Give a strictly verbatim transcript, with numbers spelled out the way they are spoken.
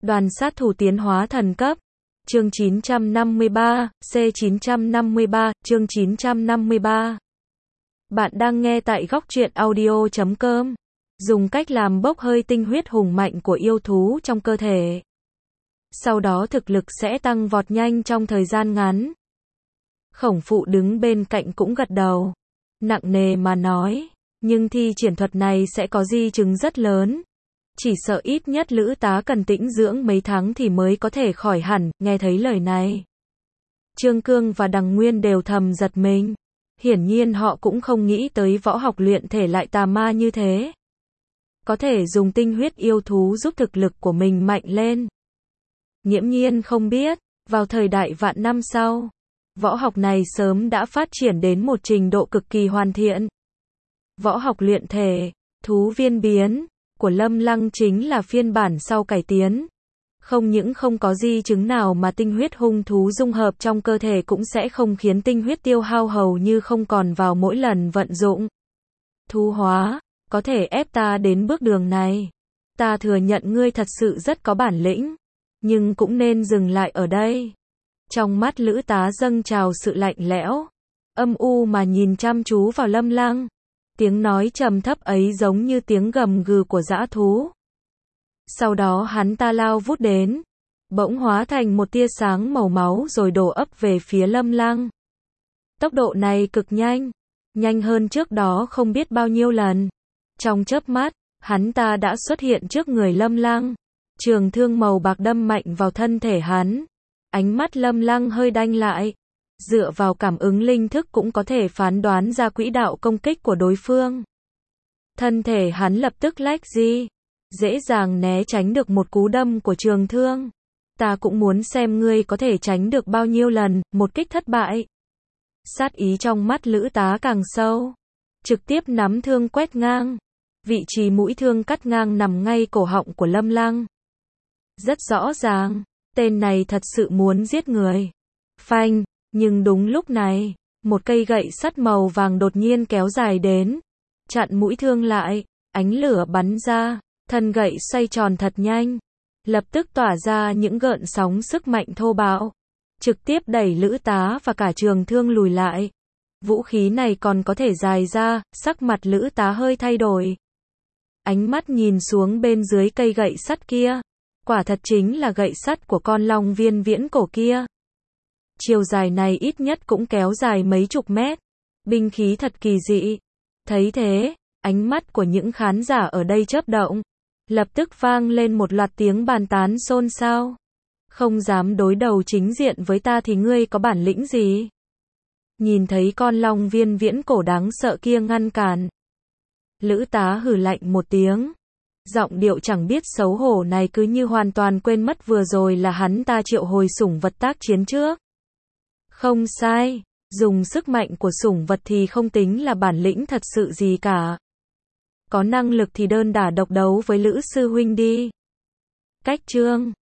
Đoàn sát thủ tiến hóa thần cấp. Chương chín trăm năm mươi ba, C chín trăm năm mươi ba, chương chín trăm năm mươi ba. Bạn đang nghe tại góc truyện audio chấm com. Dùng cách làm bốc hơi tinh huyết hùng mạnh của yêu thú trong cơ thể. Sau đó thực lực sẽ tăng vọt nhanh trong thời gian ngắn. Khổng Phụ đứng bên cạnh cũng gật đầu. Nặng nề mà nói, nhưng thi triển thuật này sẽ có di chứng rất lớn. Chỉ sợ ít nhất Lữ Tá cần tĩnh dưỡng mấy tháng thì mới có thể khỏi hẳn. Nghe thấy lời này, Trương Cương và Đằng Nguyên đều thầm giật mình. Hiển nhiên họ cũng không nghĩ tới võ học luyện thể lại tà ma như thế. Có thể dùng tinh huyết yêu thú giúp thực lực của mình mạnh lên. Nghiễm Nhiên không biết, vào thời đại vạn năm sau, võ học này sớm đã phát triển đến một trình độ cực kỳ hoàn thiện. Võ học luyện thể, thú viên biến, của Lâm Lăng chính là phiên bản sau cải tiến. Không những không có di chứng nào mà tinh huyết hung thú dung hợp trong cơ thể cũng sẽ không khiến tinh huyết tiêu hao hầu như không còn vào mỗi lần vận dụng. Thú hóa, có thể ép ta đến bước đường này. Ta thừa nhận ngươi thật sự rất có bản lĩnh, nhưng cũng nên dừng lại ở đây. Trong mắt Lữ Tá dâng trào sự lạnh lẽo, âm u mà nhìn chăm chú vào Lâm Lăng. Tiếng nói trầm thấp ấy giống như tiếng gầm gừ của dã thú. Sau đó hắn ta lao vút đến, bỗng hóa thành một tia sáng màu máu rồi đổ ấp về phía Lâm Lăng. Tốc độ này cực nhanh, nhanh hơn trước đó không biết bao nhiêu lần. Trong chớp mắt, hắn ta đã xuất hiện trước người Lâm Lăng. Trường thương màu bạc đâm mạnh vào thân thể hắn. Ánh mắt Lâm Lăng hơi đanh lại. Dựa vào cảm ứng linh thức cũng có thể phán đoán ra quỹ đạo công kích của đối phương. Thân thể hắn lập tức lách di, dễ dàng né tránh được một cú đâm của trường thương. Ta cũng muốn xem ngươi có thể tránh được bao nhiêu lần, một kích thất bại. Sát ý trong mắt Lữ Tá càng sâu. Trực tiếp nắm thương quét ngang. Vị trí mũi thương cắt ngang nằm ngay cổ họng của Lâm Lăng. Rất rõ ràng, tên này thật sự muốn giết người. Phanh, nhưng đúng lúc này, một cây gậy sắt màu vàng đột nhiên kéo dài đến, chặn mũi thương lại, ánh lửa bắn ra, thân gậy xoay tròn thật nhanh, lập tức tỏa ra những gợn sóng sức mạnh thô bạo, trực tiếp đẩy Lữ Tá và cả trường thương lùi lại. Vũ khí này còn có thể dài ra, sắc mặt Lữ Tá hơi thay đổi. Ánh mắt nhìn xuống bên dưới cây gậy sắt kia, quả thật chính là gậy sắt của con long viên viễn cổ kia. Chiều dài này ít nhất cũng kéo dài mấy chục mét. Binh khí thật kỳ dị. Thấy thế, ánh mắt của những khán giả ở đây chớp động. Lập tức vang lên một loạt tiếng bàn tán xôn xao. Không dám đối đầu chính diện với ta thì ngươi có bản lĩnh gì? Nhìn thấy con long viên viễn cổ đáng sợ kia ngăn cản, Lữ Tá hừ lạnh một tiếng. Giọng điệu chẳng biết xấu hổ này cứ như hoàn toàn quên mất vừa rồi là hắn ta triệu hồi sủng vật tác chiến trước. Không sai, dùng sức mạnh của sủng vật thì không tính là bản lĩnh thật sự gì cả. Có năng lực thì đơn đả độc đấu với Lữ sư huynh đi. Cách chương